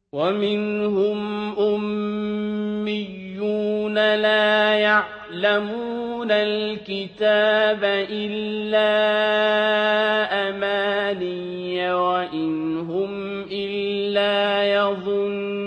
وَمِنْهُمْ أُمِّيُّونَ لَا يَعْلَمُونَ الْكِتَابَ إِلَّا أَمَانِيَّ وَإِنْ هُمْ إِلَّا يَظُنُّونَ